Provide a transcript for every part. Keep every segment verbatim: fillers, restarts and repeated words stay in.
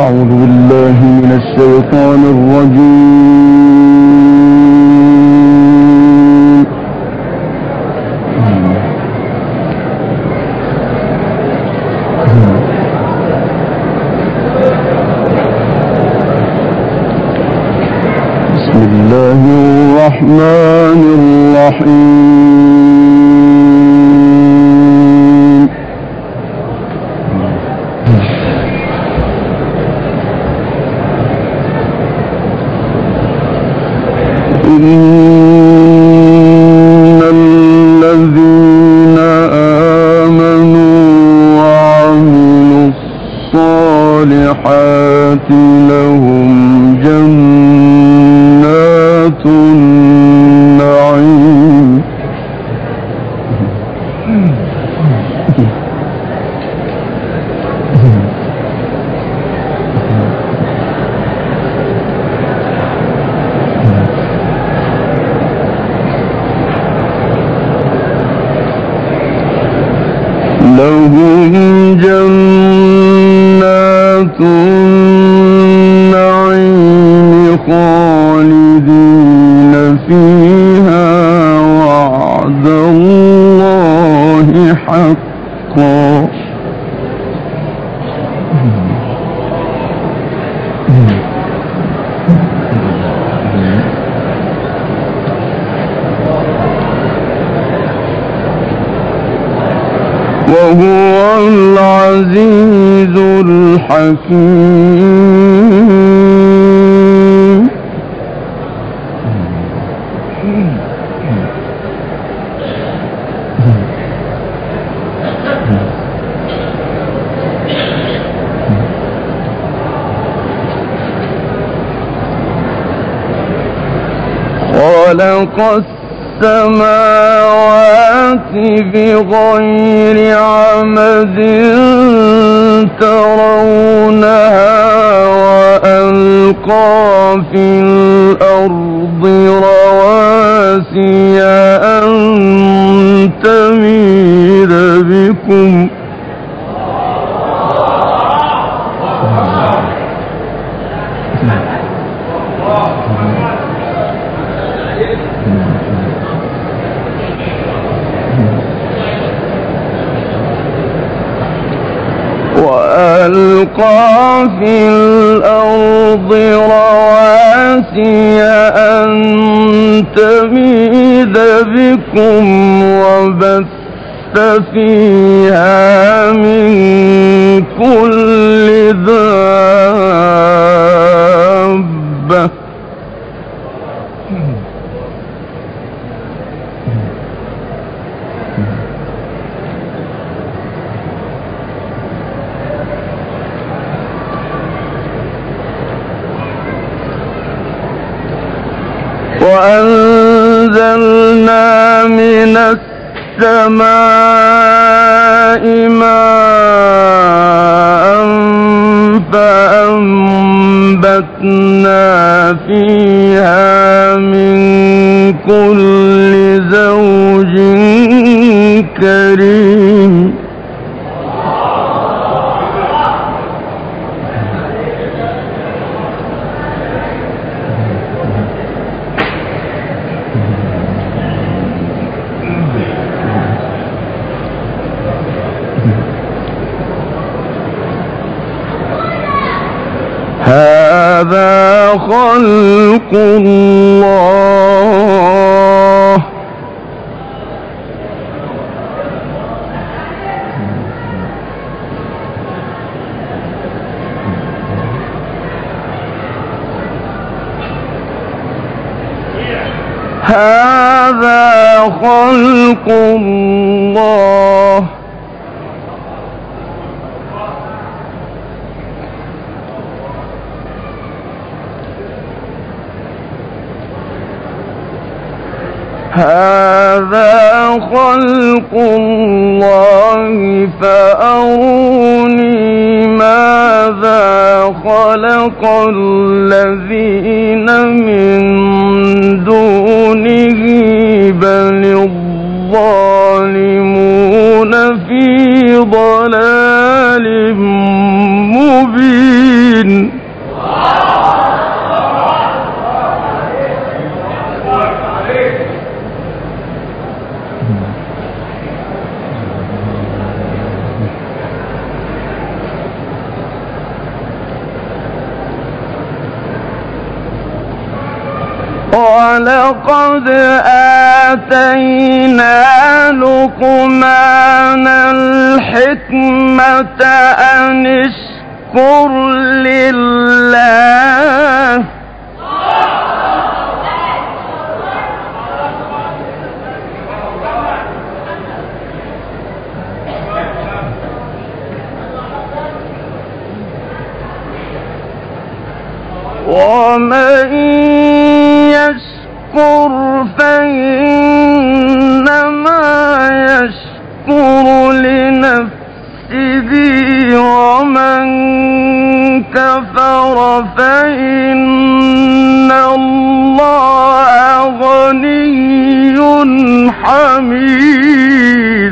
أعوذ بالله من الشيطان الرجيم. بسم الله الرحمن الرحيم. إن الذين آمنوا وعملوا الصالحات لهم جنات النعيم لهم جنات النعيم خالدين فيها وعد الله حقا. وهو العزيز الحكيم. خلق السماوات بغير عمد ترونها وألقى في الأرض رواسي أن تميد بكم وألقى في الأرض رواسي أن تميد بكم وبث فيها من كل دابة وأنزلنا من السماء ماء فأنبتنا فيها من كل زوج كريم. هذا خلق الله هذا خلق الله هذا خلق الله فأروني ماذا خلق الذين من دونه بل الظالمون في ضلال مبين. ولقد آتينا لقمان الحكمة أن اشكر لله ومن يشكر فإنما يشكر لنفسه ومن كفر فإن الله غني حميد.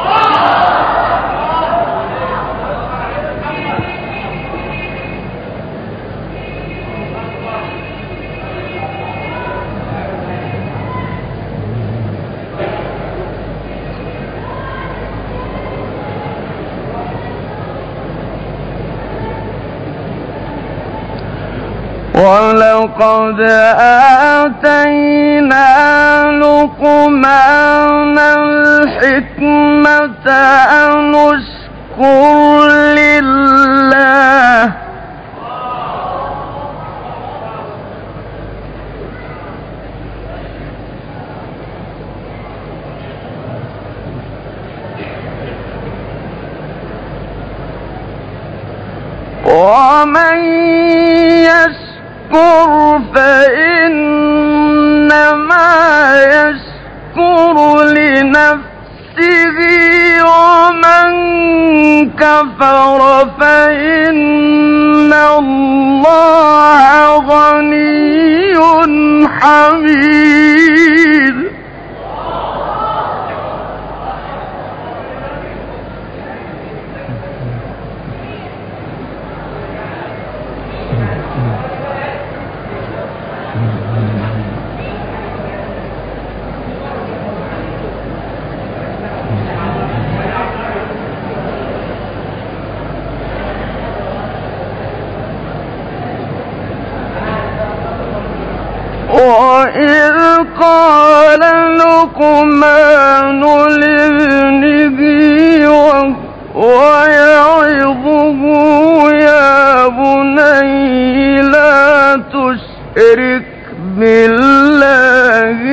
ولقد آتينا لقمان الحكمة أن اشكر لله ومن يشكر فإنما يشكر لنفسه ومن كفر فإن الله غني حميد. وإذ قال لقمان لابنه وهو يعظه يا بني لا تشرك بالله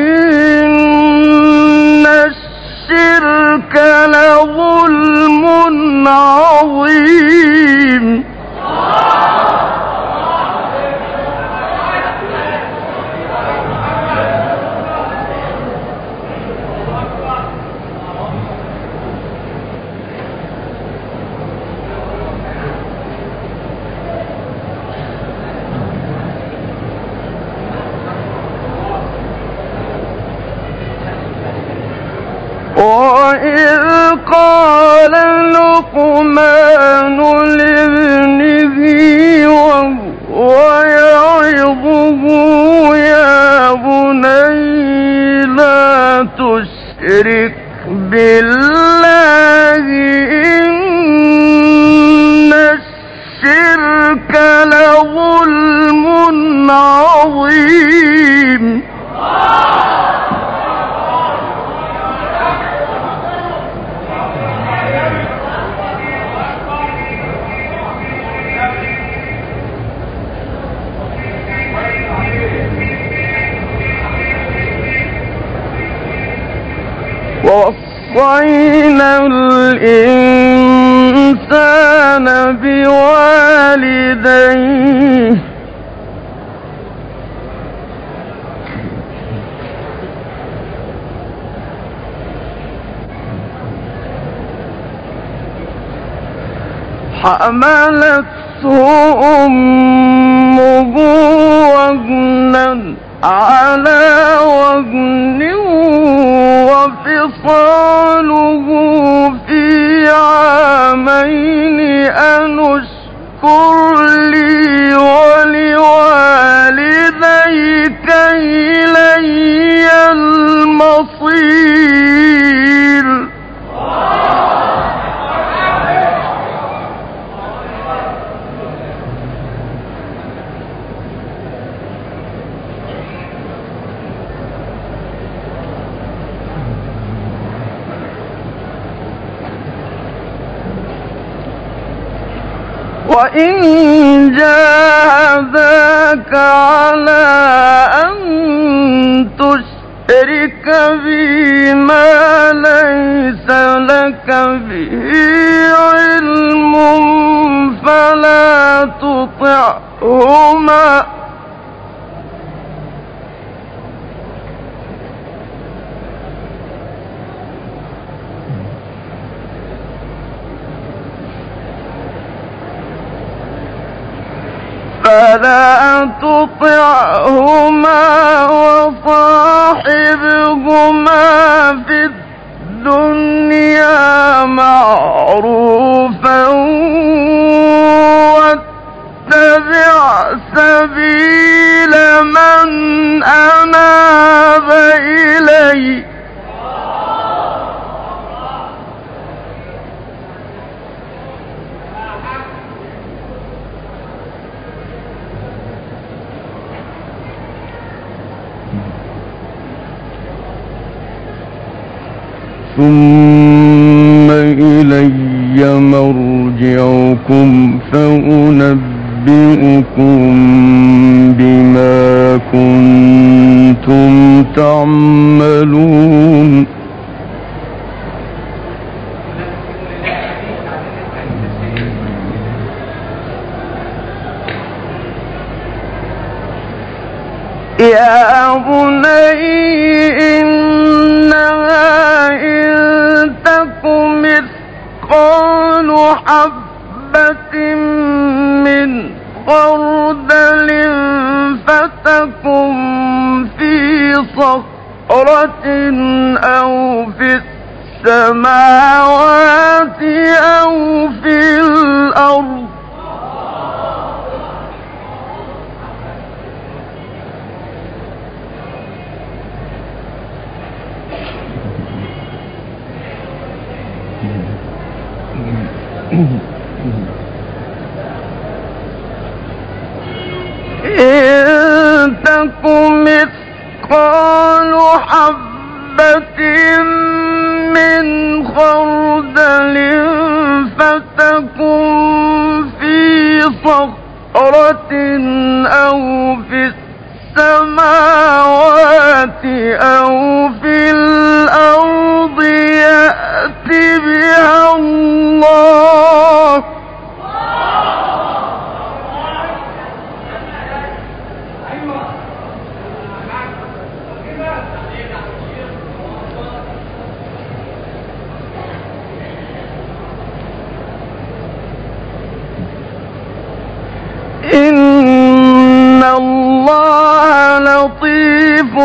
إن الشرك لظلم عظيم. وإذ قال لقمان لابنه وهو يعظه يا بني لا تشرك بالله إن الشرك لظلم عظيم. ووصينا الإنسان بوالديه حملته أمه وهنا على وهن وفصاله في عامين أن اشكر لي ولوالديك إلي المصير. وإن جاهداك على أن تشرك بي ما ليس لك به علم فلا تطعهما فلا تطعهما وصاحبهما في الدنيا معروفا واتبع سبيل من أناب إلي ثم إلي مرجعكم فأنبئكم بما كنتم تعملون يا بني إنها إن تك مثقال حبة من خردل فتكن في صخرة أو في السماوات أو في الأرض إن تك مثقال حبة من خردل فتكن في صخرة أو في السماوات أو في الأرض يأت بها الله إن الله لطيف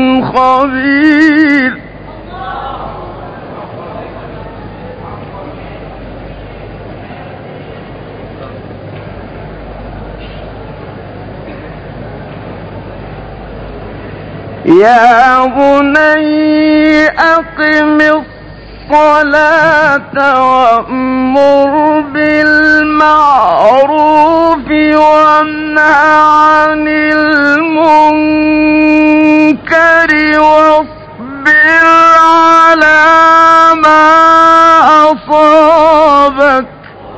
خبير يا بني أقم الصلاة وأمر بالمعروف وانه عن المنكر واصبر على ما أصابك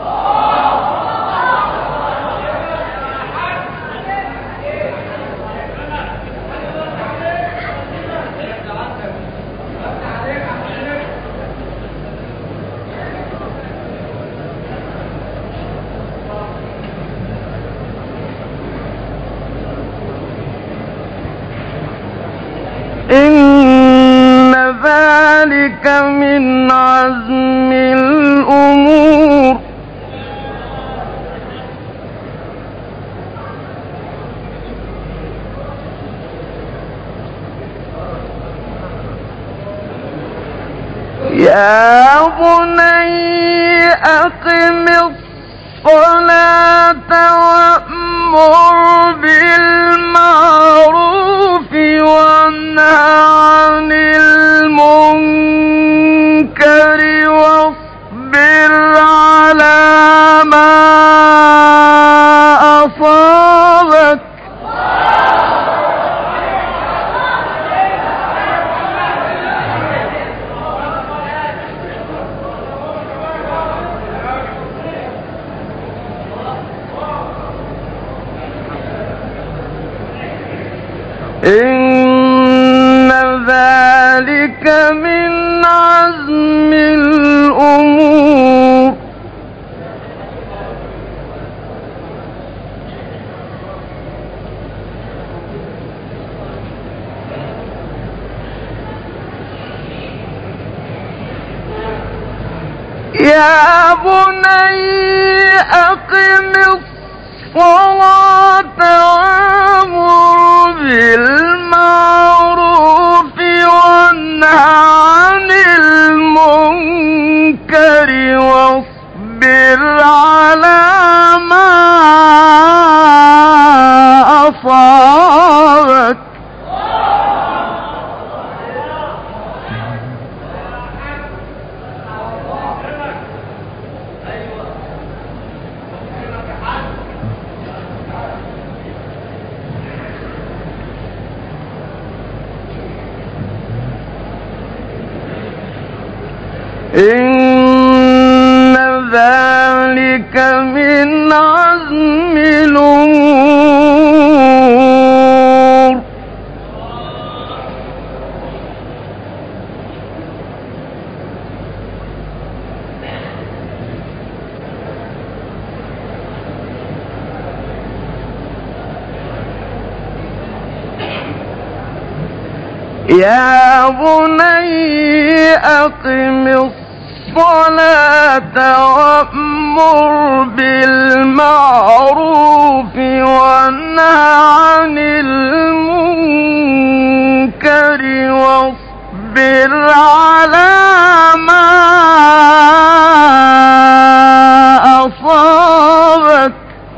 إن ذلك من عزم الأمور يا بني أقم الصلاة وأمر بالمعروف وانه عن المنكر واصبر على ما أصابك إن ذلك من عزم الأمور. يا بني أقم الصلاة وأمر بالمعروف وانه عن المنكر واصبر على ما أصابك. إن ذلك من عزم الأمور. يا بني أقم الصلاة وأمر بالمعروف وانه عن المنكر واصبر على ما أصابك.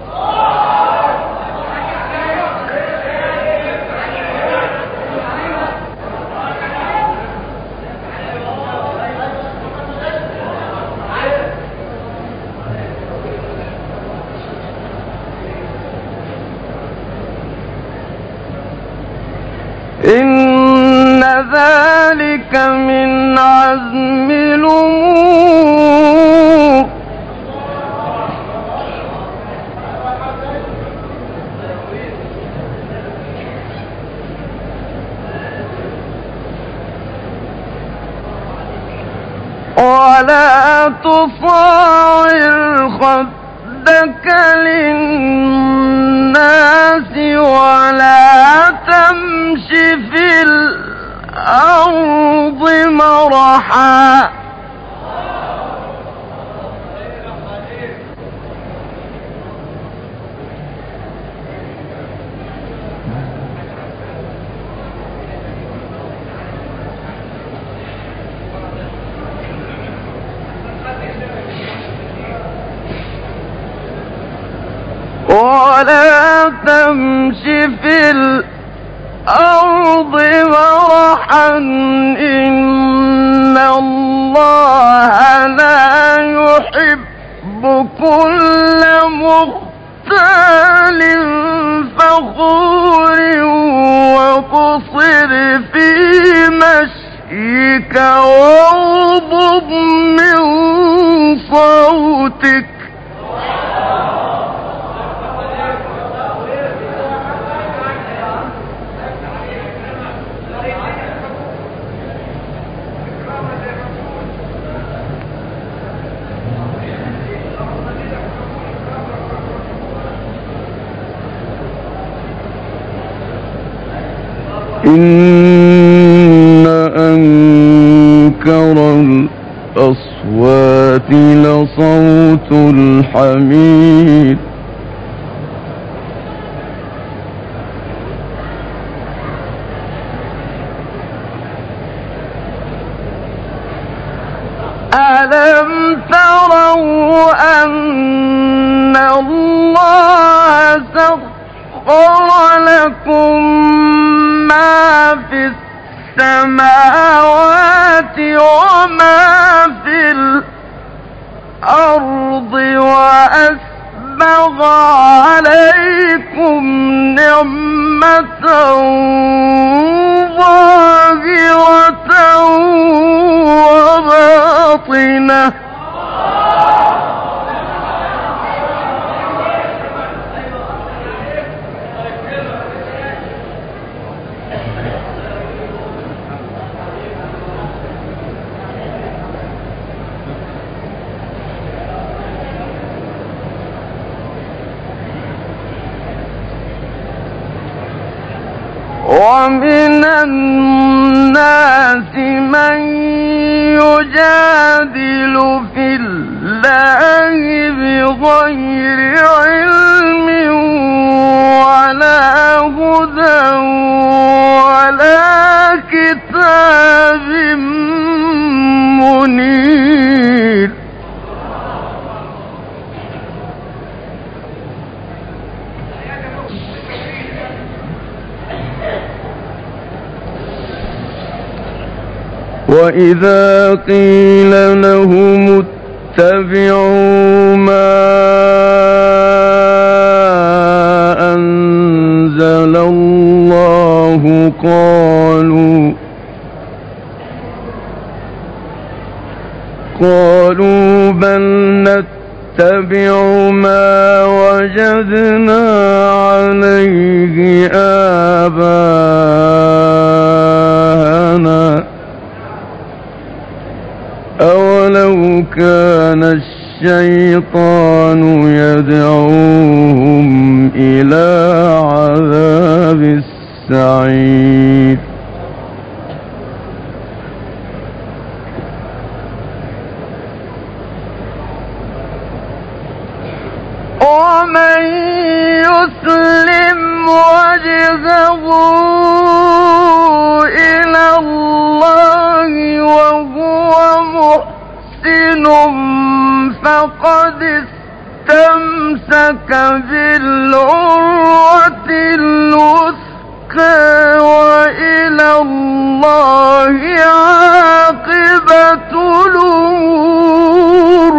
إن ذلك من عزم الأمور. ولا تصاعر خدك للناس ولا تمش في الأرض مرحا. ولا تمش في الأرض مرحا إن الله لا يحب كل مختال فخور وقصر في مشيك واغضض من صوتك. إن أنكر الأصوات لصوت الحمير. ألم تروا أن الله سخر لكم ما في السماوات وما في الأرض وأسبغ عليكم نعمة ظاهرة وباطنة ومن الناس من يجادل في الله بغير علم ولا هدى ولا كتاب منير. وإذا قيل لهم اتبعوا ما أنزل الله قالوا قالوا بل نتبع ما وجدنا عليه آباءنا أولو كان الشيطان يدعوهم إلى عذاب السعير. ومن يسلم وجهه إلى الله وهو محسن فقد استمسك بالعروة الوثقى وإلى الله عاقبة الأمور.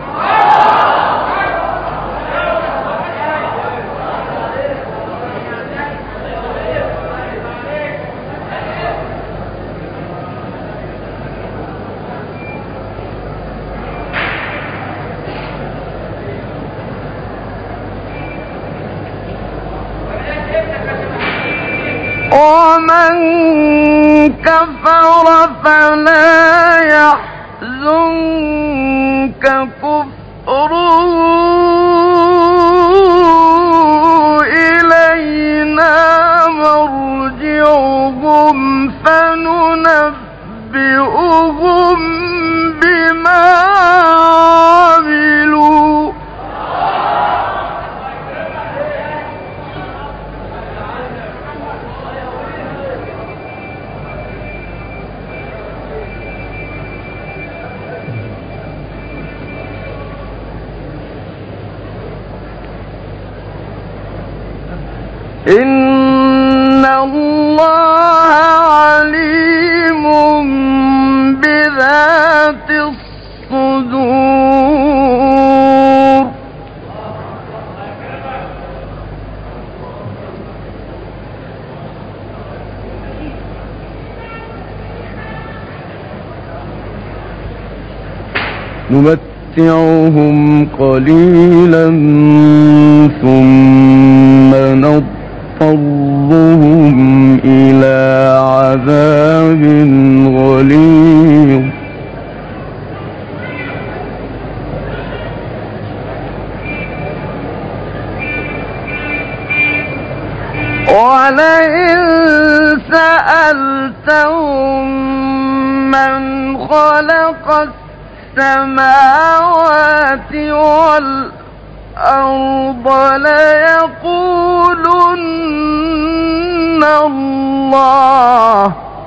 ومن كفر فلا يحزنك كفره إلينا مرجعهم فننبئهم بما عملوا. إن الله عليم بذات الصدور. نمتعهم قليلا ثم نضطرهم إلى عذاب غليظ. ولئن سألتهم من خلق السماوات والأرض ليقولن الله.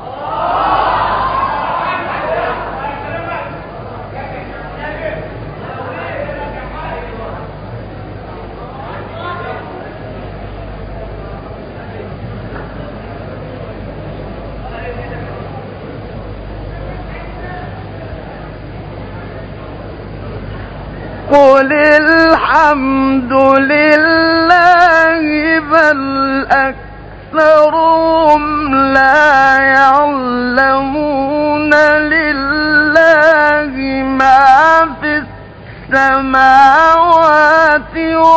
قل الحمد لله بل أكثرهم لا يعلمون. لله ما في السماوات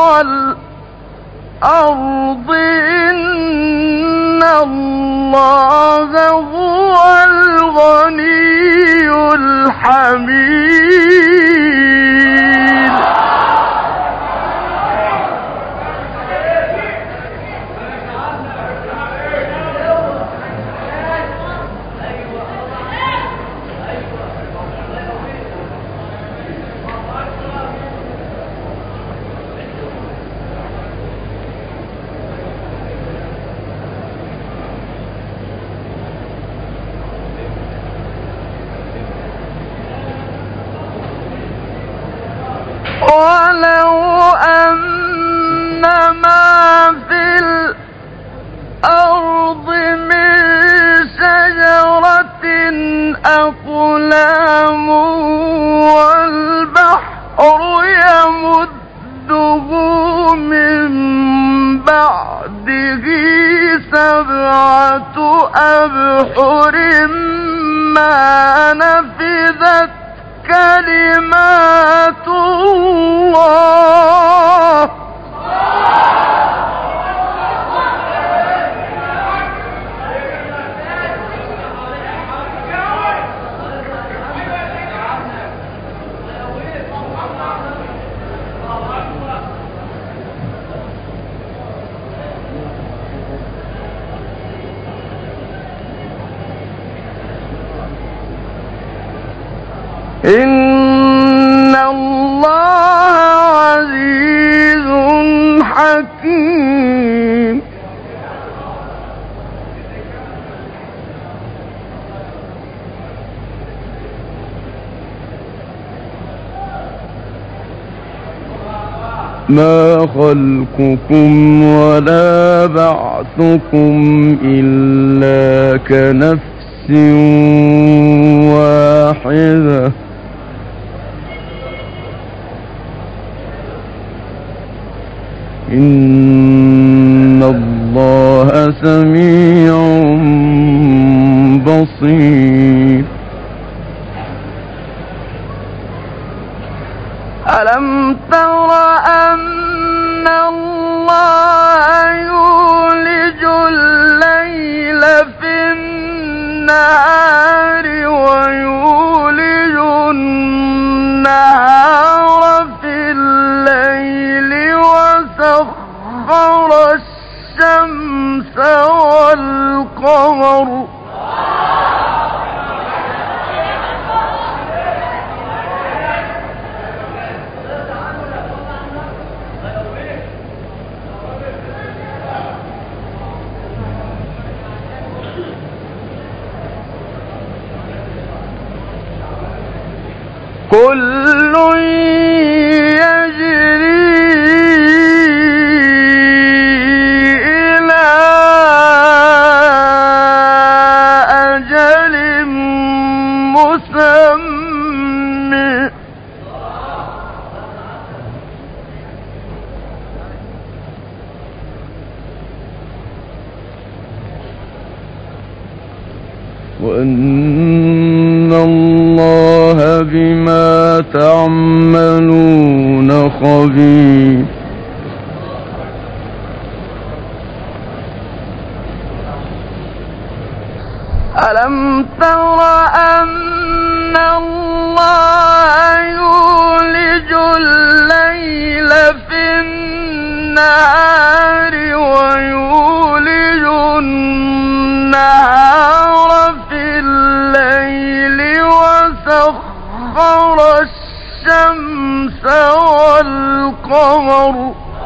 والأرض إن الله هو الغني الحميد. من بعده سبعة أبحر ما نفذت كلمات الله. إن الله عزيز حكيم. ما خلقكم ولا بعثكم إلا كنفس واحدة إن الله سميع بصير. ألم تر أن الله يولج الليل في النهار ويولج النهار في الليل وسخر الشمس والقمر كل يجري إلى أجل مسمى وأن الله بما تعملون خبير. ألم تر أن الله يولج الليل في النهار ويولج النهار في الليل وسخر الشمس والقمر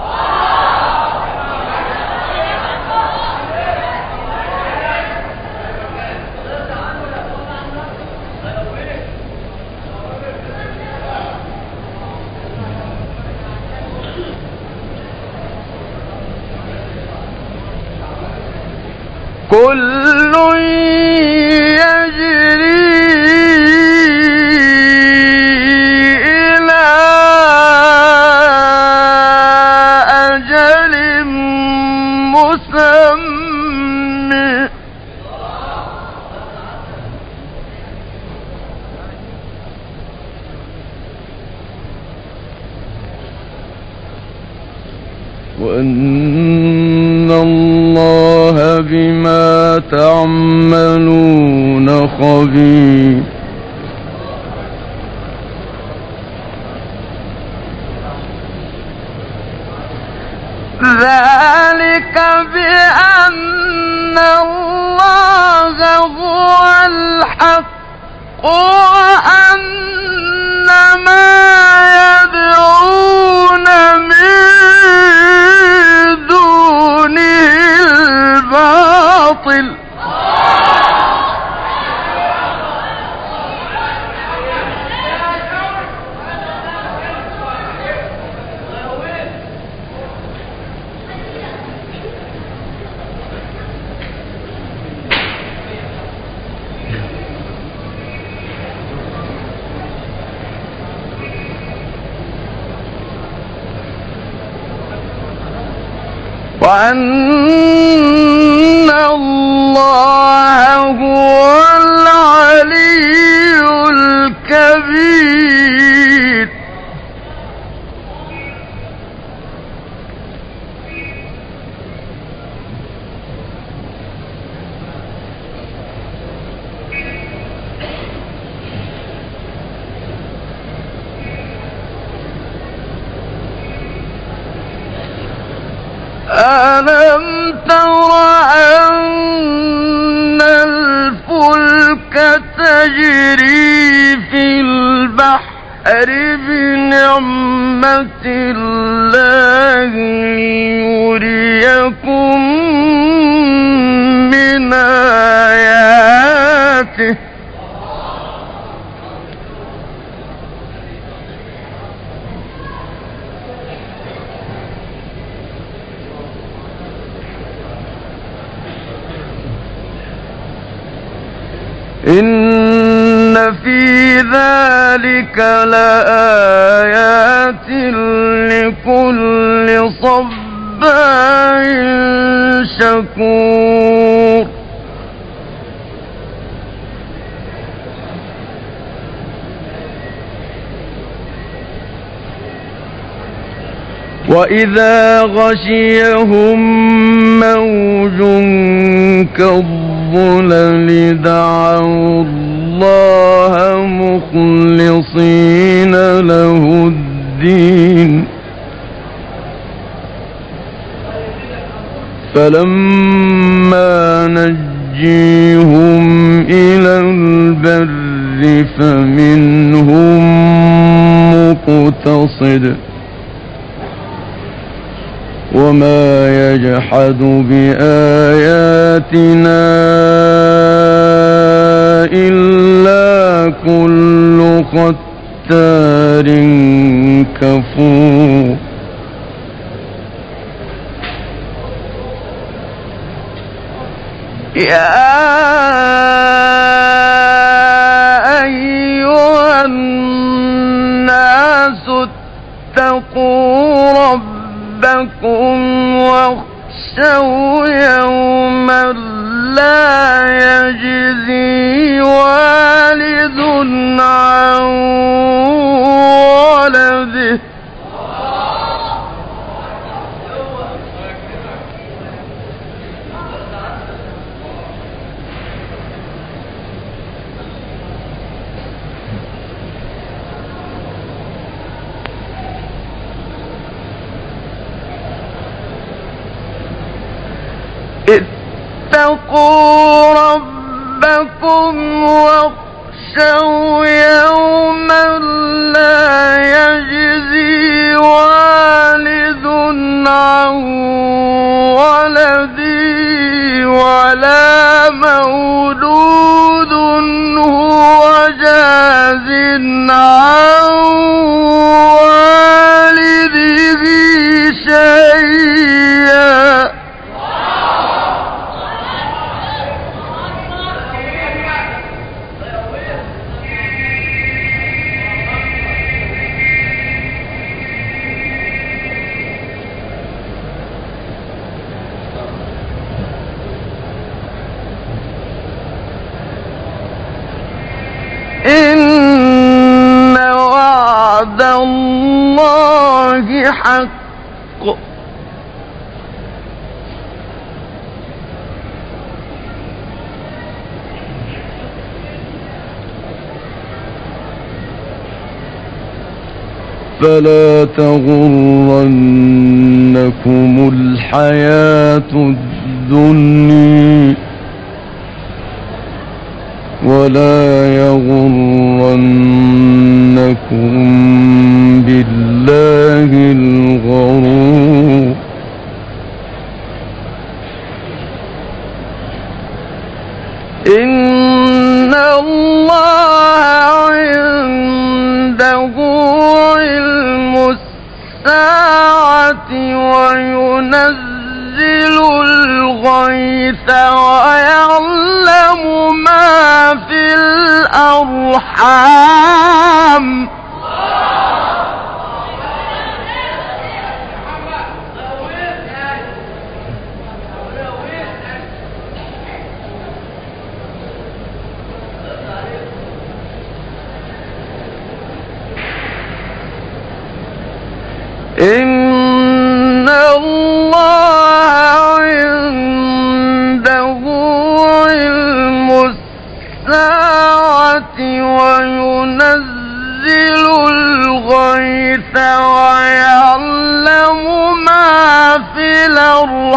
كل يجري إلى أجل مسمى وأن الله بما تعملون خبير. ذلك بأن الله هو الحق وأن ما يدعون من دونه الباطل. وأن الله هو العلي الكبير. ألم تر أن الفلك تجري في البحر بنعمة الله ليريكم من آياته إن في ذلك لآيات لكل صبار شكور. وإذا غشيهم موج كالظلل دعوا الله مخلصين له الدين فلما نجيهم إلى البر فمنهم مقتصد وما يجحد بآياتنا إلا كل ختار كفور. يا أيها الناس اتقوا ربكم واخشوا يوما لا يجزي والد عن ولده اتقوا ربكم واخشوا يوما لا يجزي والد عن ولده ولا مولود هو جاز عن والده شيئا إن وعد الله حق فلا تغرنكم الحياة الدنيا ولا يغرنكم بالله الغرور إن الله عنده علم الساعة وينزل الغيث ويعلم ما في الأرحام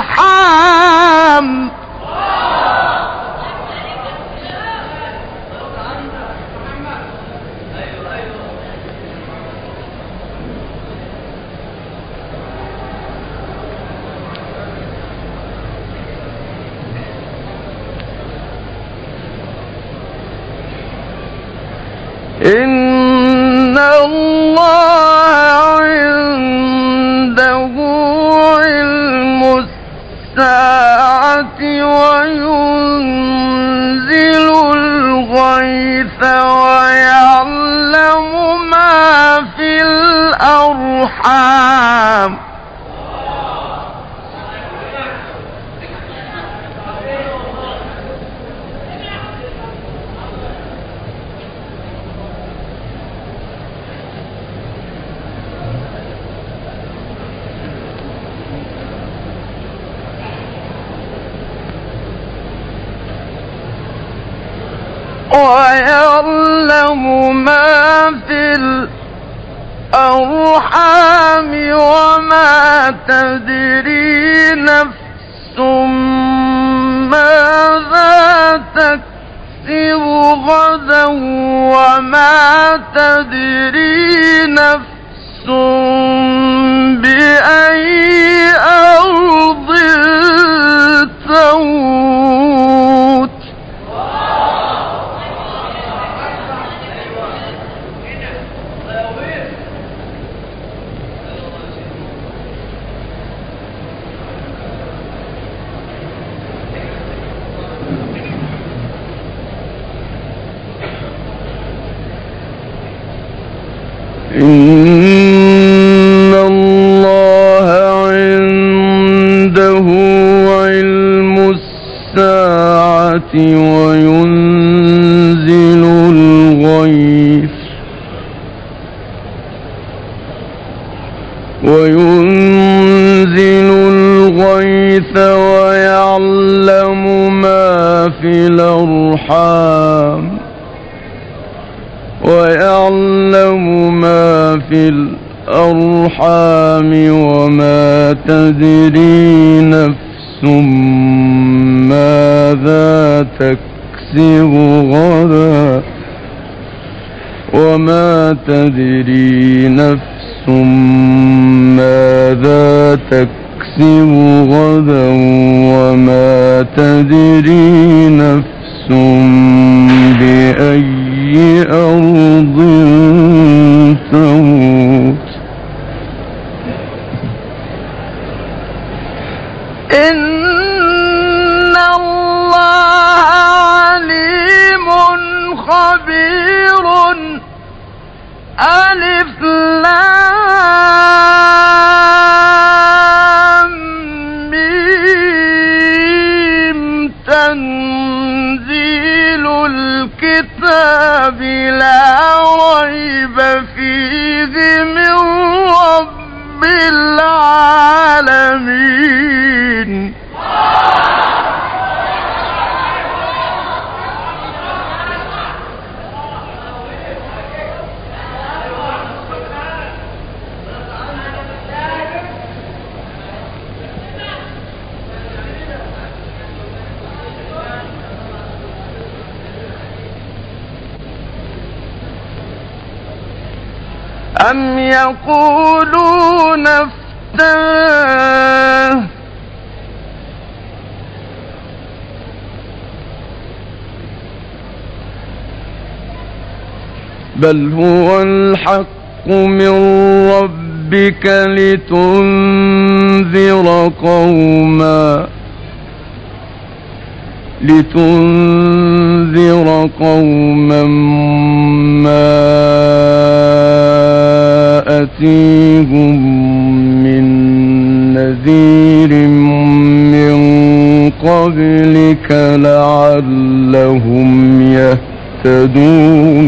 الأرحام إن الله عنده علم الساعة وينزل الغيث ويعلم ما في الأرحام ويعلم ما في الأرحام وما تدري نفس ماذا تكسب غدا وما تدري نفس بأي أرض تموت إن الله عنده علم الساعة وينزل الغيث وينزل الغيث ويعلم ما في الأرحام ويعلم ما في الأرحام وما تدري نفس ماذا تكسب غدا وما تدري نفس ماذا تكسب غدا وما تدري نفس بأي أرض تموت إن الله عليم خبير ألف لام ميم تنزيل الكتاب لا ريب فيه من رب العالمين أم يقولون افتراه بل هو الحق من ربك لتنذر قوما لتنذر قوما ما أتيهم من نذير من قبلك لعلهم يهتدون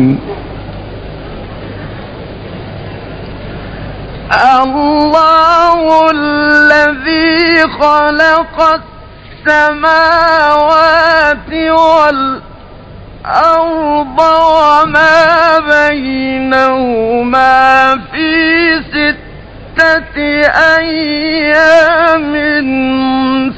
الله الذي خلق السماوات والأرض وما بينهما في ستة أيام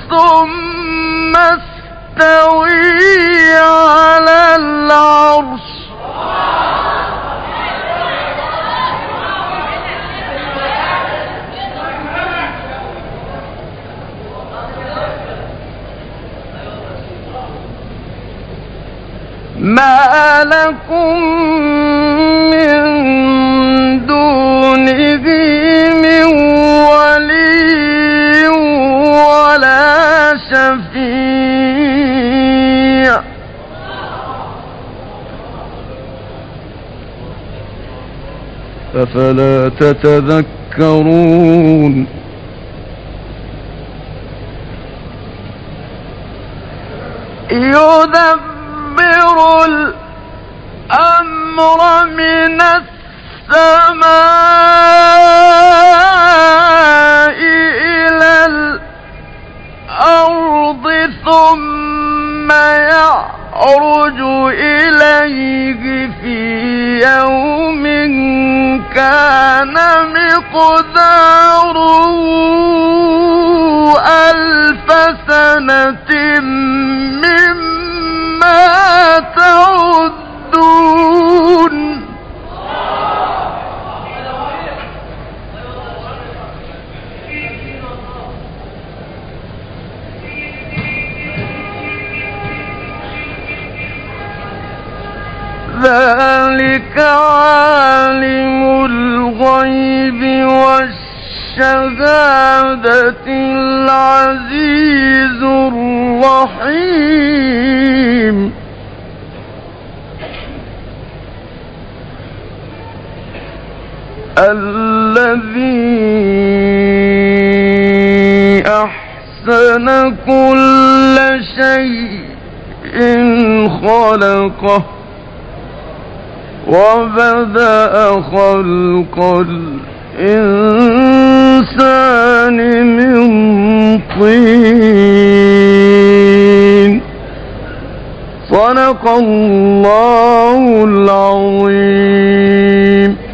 ما لكم من دونه من ولي ولا شفيع أفلا تتذكرون يدبر الأمر من السماء إلى الأرض ثم يعرج إليه في يوم كان مقداره ألف سنة مما تعدون ذلك عالم الغيب والشهادة العزيز الرحيم الذي أحسن كل شيء خلقه وبدأ خلق الإنسان من طين صدق الله العظيم.